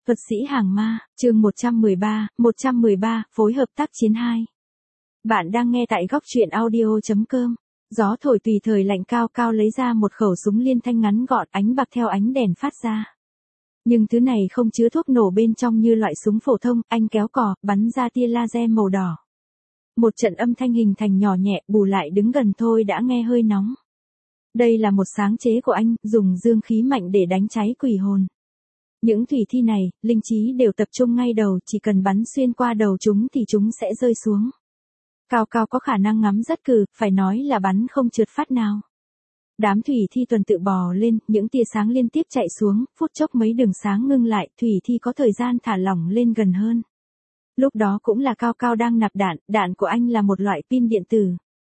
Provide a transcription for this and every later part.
Thuật sĩ hàng ma, chương 113, phối hợp tác chiến 2. Bạn đang nghe tại góc truyện audio.com. Gió thổi tùy thời lạnh cao cao lấy ra một khẩu súng liên thanh ngắn gọn, ánh bạc theo ánh đèn phát ra. Nhưng thứ này không chứa thuốc nổ bên trong như loại súng phổ thông, anh kéo cò, bắn ra tia laser màu đỏ. Một trận âm thanh hình thành nhỏ nhẹ, bù lại đứng gần thôi đã nghe hơi nóng. Đây là một sáng chế của anh, dùng dương khí mạnh để đánh cháy quỷ hồn. Những thủy thi này, linh trí đều tập trung ngay đầu, chỉ cần bắn xuyên qua đầu chúng thì chúng sẽ rơi xuống. Cao cao có khả năng ngắm rất cừ, phải nói là bắn không trượt phát nào. Đám thủy thi tuần tự bò lên, những tia sáng liên tiếp chạy xuống, phút chốc mấy đường sáng ngưng lại, thủy thi có thời gian thả lỏng lên gần hơn. Lúc đó cũng là Cao Cao đang nạp đạn của anh là một loại pin điện tử.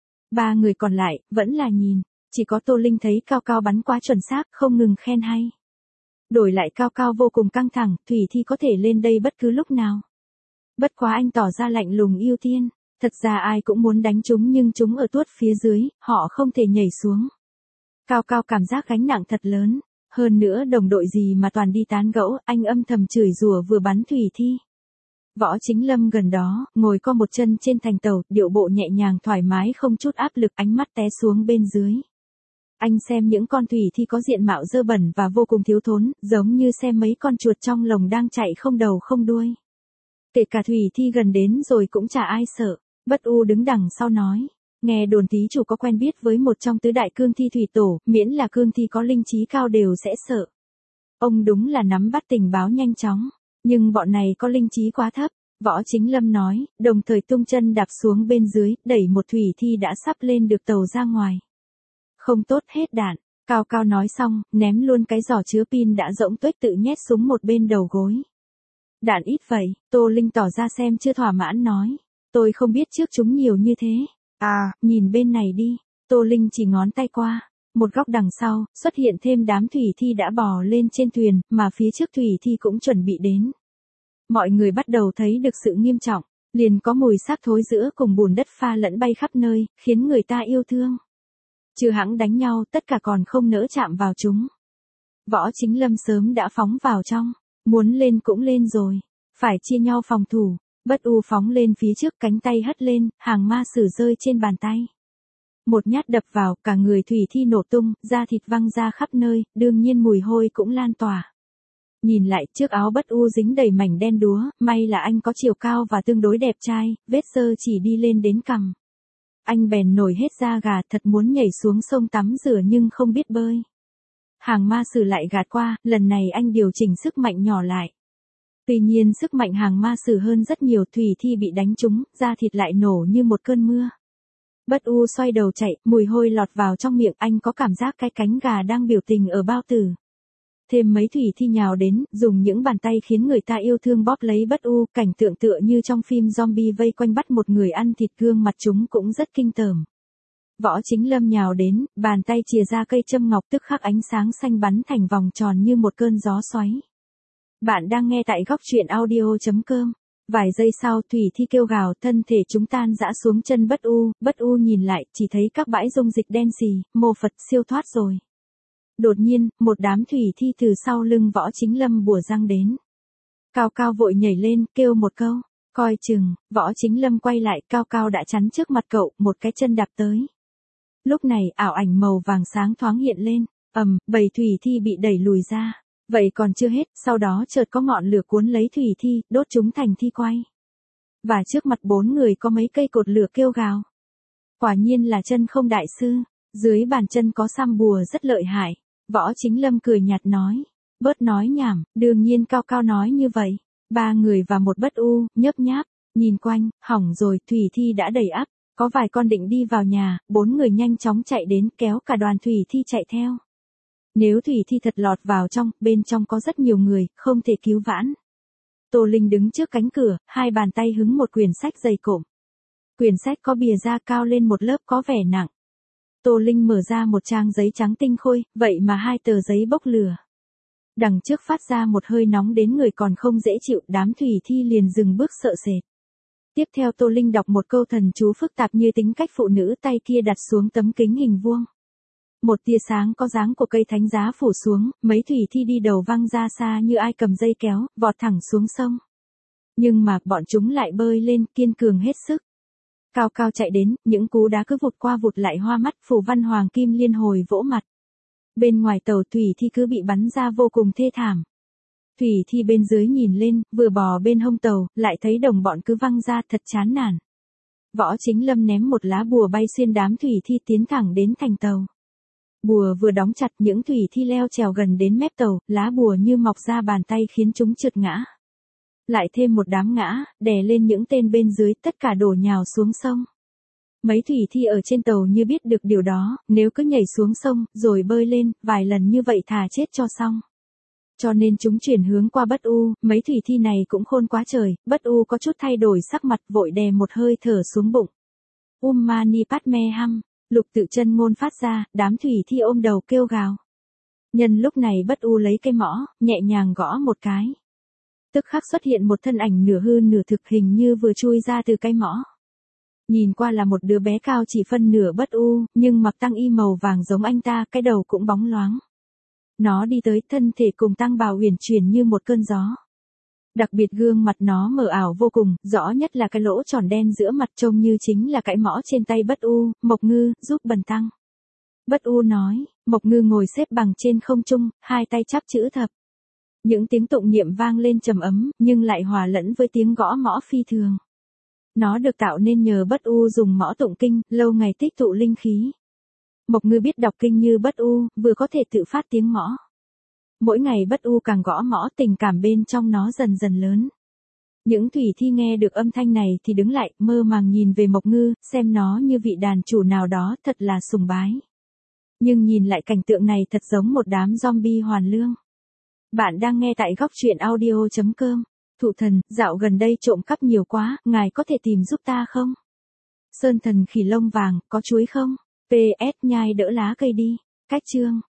Ba người còn lại, vẫn là nhìn, chỉ có Tô Linh thấy Cao Cao bắn quá chuẩn xác, không ngừng khen hay. Đổi lại Cao Cao vô cùng căng thẳng, thủy thi có thể lên đây bất cứ lúc nào. Bất quá anh tỏ ra lạnh lùng ưu tiên, thật ra ai cũng muốn đánh chúng nhưng chúng ở tuốt phía dưới, họ không thể nhảy xuống. Cao Cao cảm giác gánh nặng thật lớn, hơn nữa đồng đội gì mà toàn đi tán gẫu, anh âm thầm chửi rủa vừa bắn thủy thi. Võ Chính Lâm gần đó, ngồi co một chân trên thành tàu, điệu bộ nhẹ nhàng thoải mái không chút áp lực, ánh mắt té xuống bên dưới. Anh xem những con thủy thi có diện mạo dơ bẩn và vô cùng thiếu thốn, giống như xem mấy con chuột trong lồng đang chạy không đầu không đuôi. Kể cả thủy thi gần đến rồi cũng chả ai sợ. Bất U đứng đằng sau nói, nghe đồn thí chủ có quen biết với một trong tứ đại cương thi thủy tổ, miễn là cương thi có linh trí cao đều sẽ sợ. Ông đúng là nắm bắt tình báo nhanh chóng, nhưng bọn này có linh trí quá thấp. Võ Chính Lâm nói, đồng thời tung chân đạp xuống bên dưới, đẩy một thủy thi đã sắp lên được tàu ra ngoài. Không tốt, hết đạn. Cao Cao nói xong, ném luôn cái giỏ chứa pin đã rỗng tuếch tự nhét súng một bên đầu gối. Đạn ít vậy, Tô Linh tỏ ra xem chưa thỏa mãn nói. Tôi không biết trước chúng nhiều như thế. À, nhìn bên này đi. Tô Linh chỉ ngón tay qua. Một góc đằng sau, xuất hiện thêm đám thủy thi đã bò lên trên thuyền, mà phía trước thủy thi cũng chuẩn bị đến. Mọi người bắt đầu thấy được sự nghiêm trọng, liền có mùi xác thối giữa cùng bùn đất pha lẫn bay khắp nơi, khiến người ta yêu thương. Trừ hẵng đánh nhau, tất cả còn không nỡ chạm vào chúng. Võ Chính Lâm sớm đã phóng vào trong, muốn lên cũng lên rồi, phải chia nhau phòng thủ. Bất U phóng lên phía trước, cánh tay hất lên, hàng ma sử rơi trên bàn tay. Một nhát đập vào, cả người thủy thi nổ tung, da thịt văng ra khắp nơi, đương nhiên mùi hôi cũng lan tỏa. Nhìn lại, trước áo Bất U dính đầy mảnh đen đúa, may là anh có chiều cao và tương đối đẹp trai, vết xơ chỉ đi lên đến cằm. Anh bèn nổi hết da gà, thật muốn nhảy xuống sông tắm rửa nhưng không biết bơi. Hàng ma sử lại gạt qua, lần này anh điều chỉnh sức mạnh nhỏ lại. Tuy nhiên sức mạnh hàng ma sử hơn rất nhiều, thủy thi bị đánh trúng, da thịt lại nổ như một cơn mưa. Bất U xoay đầu chạy, mùi hôi lọt vào trong miệng, anh có cảm giác cái cánh gà đang biểu tình ở bao tử. Thêm mấy thủy thi nhào đến, dùng những bàn tay khiến người ta yêu thương bóp lấy Bất U, cảnh tượng tựa như trong phim zombie vây quanh bắt một người ăn thịt, gương mặt chúng cũng rất kinh tởm. Võ Chính Lâm nhào đến, bàn tay chìa ra cây châm ngọc, tức khắc ánh sáng xanh bắn thành vòng tròn như một cơn gió xoáy. Bạn đang nghe tại góc truyện audio.com. Vài giây sau, thủy thi kêu gào, thân thể chúng tan rã xuống chân Bất U nhìn lại, chỉ thấy các bãi dung dịch đen xì, mô Phật siêu thoát rồi. Đột nhiên, một đám thủy thi từ sau lưng Võ Chính Lâm bủa răng đến. Cao Cao vội nhảy lên, kêu một câu, coi chừng. Võ Chính Lâm quay lại, Cao Cao đã chắn trước mặt cậu, một cái chân đạp tới. Lúc này, ảo ảnh màu vàng sáng thoáng hiện lên, bầy thủy thi bị đẩy lùi ra. Vậy còn chưa hết, sau đó chợt có ngọn lửa cuốn lấy thủy thi, đốt chúng thành thi quay. Và trước mặt bốn người có mấy cây cột lửa kêu gào. Quả nhiên là chân không đại sư, dưới bàn chân có xăm bùa rất lợi hại. Võ Chính Lâm cười nhạt nói, bớt nói nhảm, đương nhiên Cao Cao nói như vậy. Ba người và một Bất U, nhấp nháp, nhìn quanh, hỏng rồi, thủy thi đã đầy ắp, có vài con định đi vào nhà, bốn người nhanh chóng chạy đến kéo cả đoàn thủy thi chạy theo. Nếu thủy thi thật lọt vào trong, bên trong có rất nhiều người, không thể cứu vãn. Tô Linh đứng trước cánh cửa, hai bàn tay hứng một quyển sách dày cộm. Quyển sách có bìa da cao lên một lớp có vẻ nặng. Tô Linh mở ra một trang giấy trắng tinh khôi, vậy mà hai tờ giấy bốc lửa. Đằng trước phát ra một hơi nóng đến người còn không dễ chịu, đám thủy thi liền dừng bước sợ sệt. Tiếp theo Tô Linh đọc một câu thần chú phức tạp như tính cách phụ nữ, tay kia đặt xuống tấm kính hình vuông. một tia sáng có dáng của cây thánh giá phủ xuống, mấy thủy thi đi đầu văng ra xa như ai cầm dây kéo, vọt thẳng xuống sông. Nhưng mà, bọn chúng lại bơi lên, kiên cường hết sức. Cao cao chạy đến, những cú đá cứ vụt qua vụt lại hoa mắt, phù văn hoàng kim liên hồi vỗ mặt. Bên ngoài tàu thủy thi cứ bị bắn ra vô cùng thê thảm. Thủy thi bên dưới nhìn lên, vừa bò bên hông tàu, lại thấy đồng bọn cứ văng ra thật chán nản. Võ Chính Lâm ném một lá bùa bay xuyên đám thủy thi tiến thẳng đến thành tàu. Bùa vừa đóng chặt, những thủy thi leo trèo gần đến mép tàu, lá bùa như mọc ra bàn tay khiến chúng trượt ngã. Lại thêm một đám ngã, đè lên những tên bên dưới, tất cả đổ nhào xuống sông. Mấy thủy thi ở trên tàu như biết được điều đó, nếu cứ nhảy xuống sông, rồi bơi lên, vài lần như vậy thà chết cho xong. Cho nên chúng chuyển hướng qua Bất U, mấy thủy thi này cũng khôn quá trời, Bất U có chút thay đổi sắc mặt, vội đè một hơi thở xuống bụng. Mani Padme Hum, Lục Tự Chân ngôn phát ra, đám thủy thi ôm đầu kêu gào. Nhân lúc này Bất U lấy cây mõ, nhẹ nhàng gõ một cái. Tức khắc xuất hiện một thân ảnh nửa hư nửa thực, hình như vừa chui ra từ cây mõ. Nhìn qua là một đứa bé cao chỉ phân nửa Bất U, nhưng mặc tăng y màu vàng giống anh ta, cái đầu cũng bóng loáng. Nó đi tới, thân thể cùng tăng bào uyển chuyển như một cơn gió. Đặc biệt gương mặt nó mờ ảo vô cùng, rõ nhất là cái lỗ tròn đen giữa mặt trông như chính là cái mõ trên tay Bất U. Mộc Ngư, giúp bần tăng. Bất U nói. Mộc Ngư ngồi xếp bằng trên không trung, hai tay chắp chữ thập. Những tiếng tụng niệm vang lên trầm ấm, nhưng lại hòa lẫn với tiếng gõ mõ phi thường. Nó được tạo nên nhờ Bất U dùng mõ tụng kinh, lâu ngày tích tụ linh khí. Mộc Ngư biết đọc kinh như Bất U, vừa có thể tự phát tiếng mõ. Mỗi ngày Bất U càng gõ mõ, tình cảm bên trong nó dần dần lớn. Những thủy thi nghe được âm thanh này thì đứng lại, mơ màng nhìn về Mộc Ngư, xem nó như vị đàn chủ nào đó, thật là sùng bái. Nhưng nhìn lại cảnh tượng này thật giống một đám zombie hoàn lương. Bạn đang nghe tại góc truyện audio.com. Thụ thần, dạo gần đây trộm cắp nhiều quá, ngài có thể tìm giúp ta không? Sơn thần khỉ lông vàng, có chuối không? PS nhai đỡ lá cây đi. Cách chương.